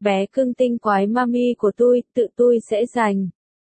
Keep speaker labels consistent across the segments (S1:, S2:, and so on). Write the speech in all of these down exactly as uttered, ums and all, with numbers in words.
S1: Bé cưng tinh quái mami của tôi, tự tôi sẽ giành.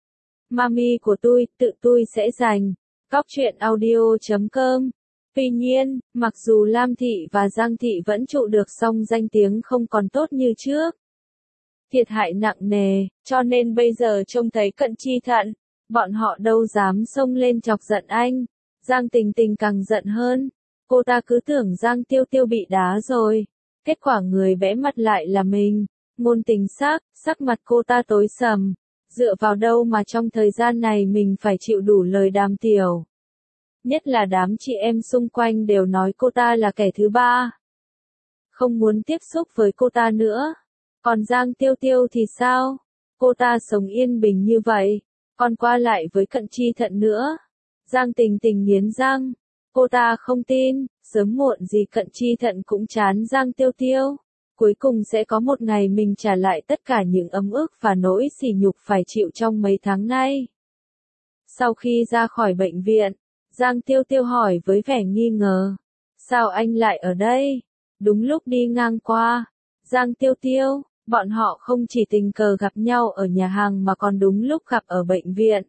S1: Mami của tôi, tự tôi sẽ giành. Cóc truyện audio chấm com. Tuy nhiên, mặc dù Lam Thị và Giang Thị vẫn trụ được song danh tiếng không còn tốt như trước. Thiệt hại nặng nề, cho nên bây giờ trông thấy Cận Chi Thận, bọn họ đâu dám xông lên chọc giận anh. Giang Tình Tình càng giận hơn. Cô ta cứ tưởng Giang Tiêu Tiêu bị đá rồi. Kết quả người bẽ mặt lại là mình. Ngôn Tình sắc, sắc mặt cô ta tối sầm. Dựa vào đâu mà trong thời gian này mình phải chịu đủ lời đàm tiểu. Nhất là đám chị em xung quanh đều nói cô ta là kẻ thứ ba. Không muốn tiếp xúc với cô ta nữa. Còn Giang Tiêu Tiêu thì sao? Cô ta sống yên bình như vậy. Còn qua lại với Cận Chi Thận nữa. Giang Tình Tình nghiến răng. Cô ta không tin, sớm muộn gì Cận Chi Thận cũng chán Giang Tiêu Tiêu. Cuối cùng sẽ có một ngày mình trả lại tất cả những ấm ức và nỗi sỉ nhục phải chịu trong mấy tháng nay. Sau khi ra khỏi bệnh viện, Giang Tiêu Tiêu hỏi với vẻ nghi ngờ. Sao anh lại ở đây? Đúng lúc đi ngang qua. Giang Tiêu Tiêu, bọn họ không chỉ tình cờ gặp nhau ở nhà hàng mà còn đúng lúc gặp ở bệnh viện.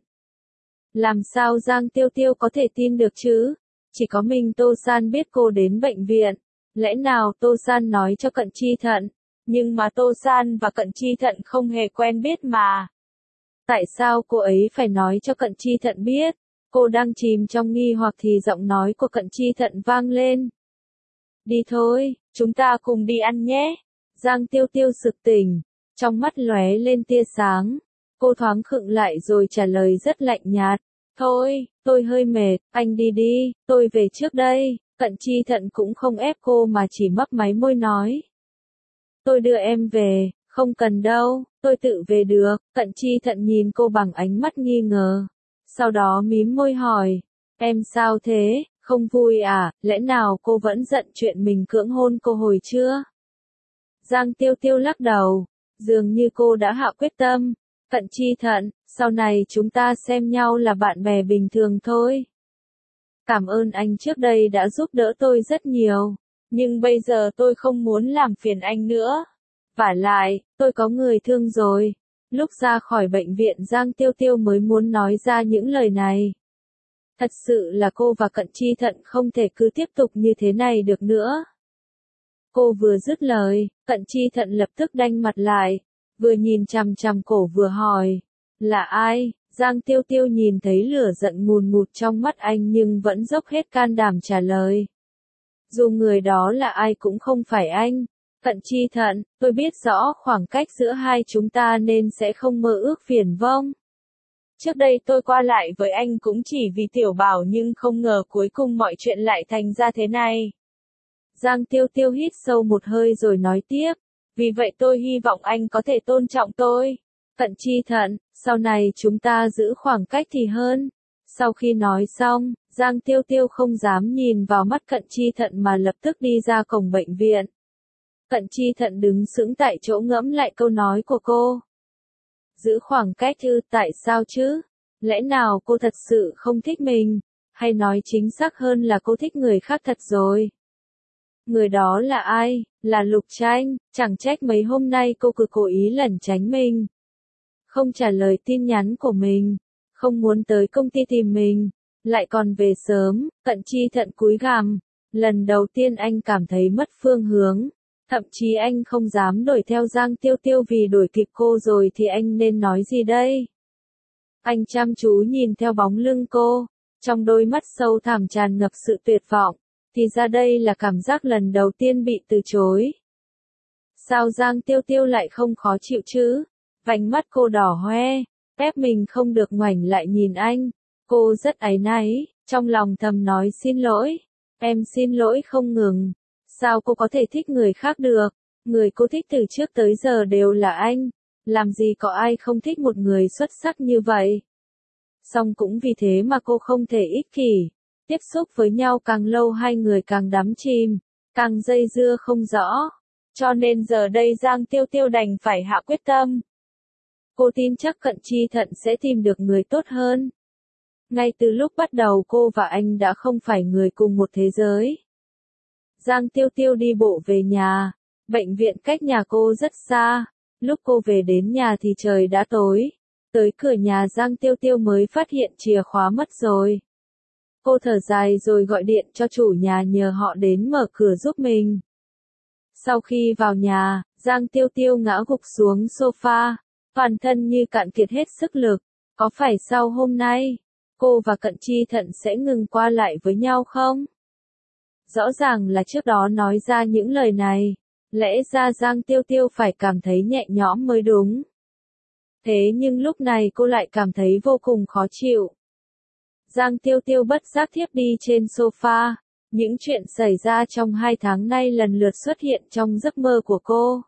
S1: Làm sao Giang Tiêu Tiêu có thể tin được chứ? Chỉ có mình Tô San biết cô đến bệnh viện. Lẽ nào Tô San nói cho Cận Chi Thận? Nhưng mà Tô San và Cận Chi Thận không hề quen biết mà. Tại sao cô ấy phải nói cho Cận Chi Thận biết? Cô đang chìm trong nghi hoặc thì giọng nói của Cận Chi Thận vang lên. Đi thôi, chúng ta cùng đi ăn nhé. Giang Tiêu Tiêu sực tỉnh, trong mắt lóe lên tia sáng. Cô thoáng khựng lại rồi trả lời rất lạnh nhạt. Thôi, tôi hơi mệt, anh đi đi, tôi về trước đây. Cận Chi Thận cũng không ép cô mà chỉ mấp máy môi nói. Tôi đưa em về, không cần đâu, tôi tự về được. Cận Chi Thận nhìn cô bằng ánh mắt nghi ngờ. Sau đó mím môi hỏi, em sao thế, không vui à, lẽ nào cô vẫn giận chuyện mình cưỡng hôn cô hồi chưa? Giang Tiêu Tiêu lắc đầu, dường như cô đã hạ quyết tâm. Cận Chi Thận, sau này chúng ta xem nhau là bạn bè bình thường thôi. Cảm ơn anh trước đây đã giúp đỡ tôi rất nhiều, nhưng bây giờ tôi không muốn làm phiền anh nữa. Vả lại, tôi có người thương rồi. Lúc ra khỏi bệnh viện Giang Tiêu Tiêu mới muốn nói ra những lời này. Thật sự là cô và Cận Chi Thận không thể cứ tiếp tục như thế này được nữa. Cô vừa dứt lời, Cận Chi Thận lập tức đanh mặt lại, vừa nhìn chằm chằm cổ vừa hỏi, là ai? Giang Tiêu Tiêu nhìn thấy lửa giận ngùn ngụt trong mắt anh nhưng vẫn dốc hết can đảm trả lời. Dù người đó là ai cũng không phải anh. Cận Chi Thận, tôi biết rõ khoảng cách giữa hai chúng ta nên sẽ không mơ ước viển vông. Trước đây tôi qua lại với anh cũng chỉ vì Tiểu Bảo nhưng không ngờ cuối cùng mọi chuyện lại thành ra thế này. Giang Tiêu Tiêu hít sâu một hơi rồi nói tiếp, vì vậy tôi hy vọng anh có thể tôn trọng tôi. Cận Chi Thận, sau này chúng ta giữ khoảng cách thì hơn. Sau khi nói xong, Giang Tiêu Tiêu không dám nhìn vào mắt Cận Chi Thận mà lập tức đi ra cổng bệnh viện. Cận Chi Thận đứng sững tại chỗ ngẫm lại câu nói của cô. Giữ khoảng cách ư, tại sao chứ? Lẽ nào cô thật sự không thích mình? Hay nói chính xác hơn là cô thích người khác thật rồi? Người đó là ai? Là Lục Tranh, chẳng trách mấy hôm nay cô cứ cố ý lẩn tránh mình. Không trả lời tin nhắn của mình, không muốn tới công ty tìm mình, lại còn về sớm. Cận Chi Thận cúi gằm, lần đầu tiên anh cảm thấy mất phương hướng, thậm chí anh không dám đuổi theo Giang Tiêu Tiêu vì đuổi kịp cô rồi thì anh nên nói gì đây? Anh chăm chú nhìn theo bóng lưng cô, trong đôi mắt sâu thẳm tràn ngập sự tuyệt vọng, thì ra đây là cảm giác lần đầu tiên bị từ chối. Sao Giang Tiêu Tiêu lại không khó chịu chứ? Vành mắt cô đỏ hoe, ép mình không được ngoảnh lại nhìn anh. Cô rất áy náy, trong lòng thầm nói xin lỗi. Em xin lỗi không ngừng. Sao cô có thể thích người khác được? Người cô thích từ trước tới giờ đều là anh. Làm gì có ai không thích một người xuất sắc như vậy? Song cũng vì thế mà cô không thể ích kỷ. Tiếp xúc với nhau càng lâu hai người càng đắm chìm, càng dây dưa không rõ. Cho nên giờ đây Giang Tiêu Tiêu đành phải hạ quyết tâm. Cô tin chắc Cận Chi Thận sẽ tìm được người tốt hơn. Ngay từ lúc bắt đầu cô và anh đã không phải người cùng một thế giới. Giang Tiêu Tiêu đi bộ về nhà, bệnh viện cách nhà cô rất xa, Lúc cô về đến nhà thì trời đã tối. Tới cửa nhà Giang Tiêu Tiêu mới phát hiện chìa khóa mất rồi. Cô thở dài rồi gọi điện cho chủ nhà nhờ họ đến mở cửa giúp mình. Sau khi vào nhà, Giang Tiêu Tiêu ngã gục xuống sofa, toàn thân như cạn kiệt hết sức lực. Có phải sau hôm nay, cô và Cận Chi Thận sẽ ngừng qua lại với nhau không? Rõ ràng là trước đó nói ra những lời này, lẽ ra Giang Tiêu Tiêu phải cảm thấy nhẹ nhõm mới đúng. Thế nhưng lúc này cô lại cảm thấy vô cùng khó chịu. Giang Tiêu Tiêu bất giác thiếp đi trên sofa, những chuyện xảy ra trong hai tháng nay lần lượt xuất hiện trong giấc mơ của cô.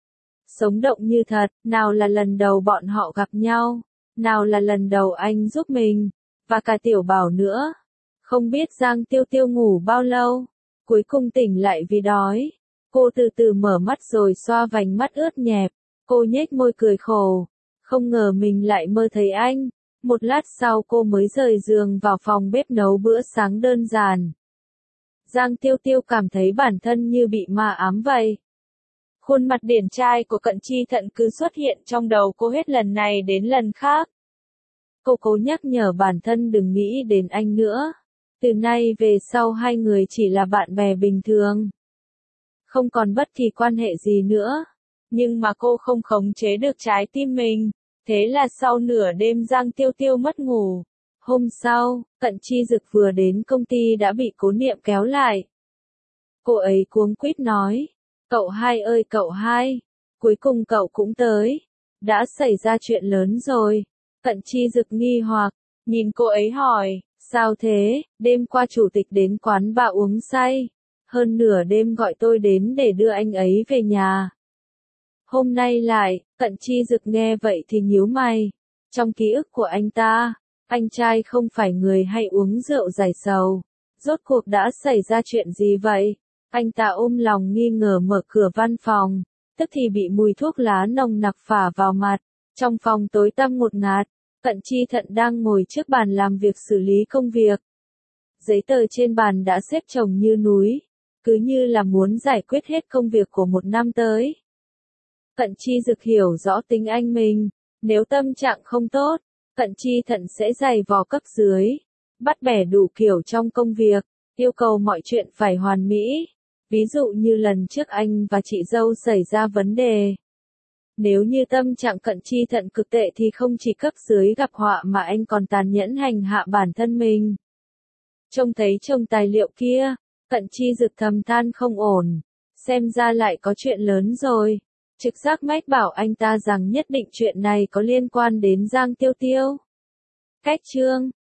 S1: Sống động như thật, nào là lần đầu bọn họ gặp nhau, nào là lần đầu anh giúp mình, và cả Tiểu Bảo nữa. Không biết Giang Tiêu Tiêu ngủ bao lâu, cuối cùng tỉnh lại vì đói. Cô từ từ mở mắt rồi xoa vành mắt ướt nhẹp, cô nhếch môi cười khổ, không ngờ mình lại mơ thấy anh. Một lát sau cô mới rời giường vào phòng bếp nấu bữa sáng đơn giản. Giang Tiêu Tiêu cảm thấy bản thân như bị ma ám vậy. Khuôn mặt điển trai của Cận Chi Thận cứ xuất hiện trong đầu cô hết lần này đến lần khác. Cô cố nhắc nhở bản thân đừng nghĩ đến anh nữa. Từ nay về sau hai người chỉ là bạn bè bình thường. Không còn bất kỳ quan hệ gì nữa. Nhưng mà cô không khống chế được trái tim mình. Thế là sau nửa đêm Giang Tiêu Tiêu mất ngủ. Hôm sau, Cận Chi Dực vừa đến công ty đã bị Cố Niệm kéo lại. Cô ấy cuống quýt nói, cậu hai ơi cậu hai, cuối cùng cậu cũng tới. Đã xảy ra chuyện lớn rồi. Cận Chi Dực nghi hoặc, nhìn cô ấy hỏi, sao thế, đêm qua chủ tịch đến quán bà uống say. Hơn nửa đêm gọi tôi đến để đưa anh ấy về nhà. Hôm nay lại, Cận Chi Dực nghe vậy thì nhíu mày. Trong ký ức của anh ta, anh trai không phải người hay uống rượu giải sầu. Rốt cuộc đã xảy ra chuyện gì vậy? Anh ta ôm lòng nghi ngờ mở cửa văn phòng, tức thì bị mùi thuốc lá nồng nặc phả vào mặt. Trong phòng tối tăm ngột ngạt, Cận Chi Thận đang ngồi trước bàn làm việc xử lý công việc. Giấy tờ trên bàn đã xếp chồng như núi, cứ như là muốn giải quyết hết công việc của một năm tới. Cận Chi Dực hiểu rõ tính anh mình, nếu tâm trạng không tốt, Cận Chi Thận sẽ giày vò cấp dưới, bắt bẻ đủ kiểu trong công việc, yêu cầu mọi chuyện phải hoàn mỹ. Ví dụ như lần trước anh và chị dâu xảy ra vấn đề. Nếu như tâm trạng Cận Chi Thận cực tệ thì không chỉ cấp dưới gặp họa mà anh còn tàn nhẫn hành hạ bản thân mình. Trông thấy chồng tài liệu kia, Cận Chi Dực thầm than không ổn, xem ra lại có chuyện lớn rồi. Trực giác mách bảo anh ta rằng nhất định chuyện này có liên quan đến Giang Tiêu Tiêu. Cách chương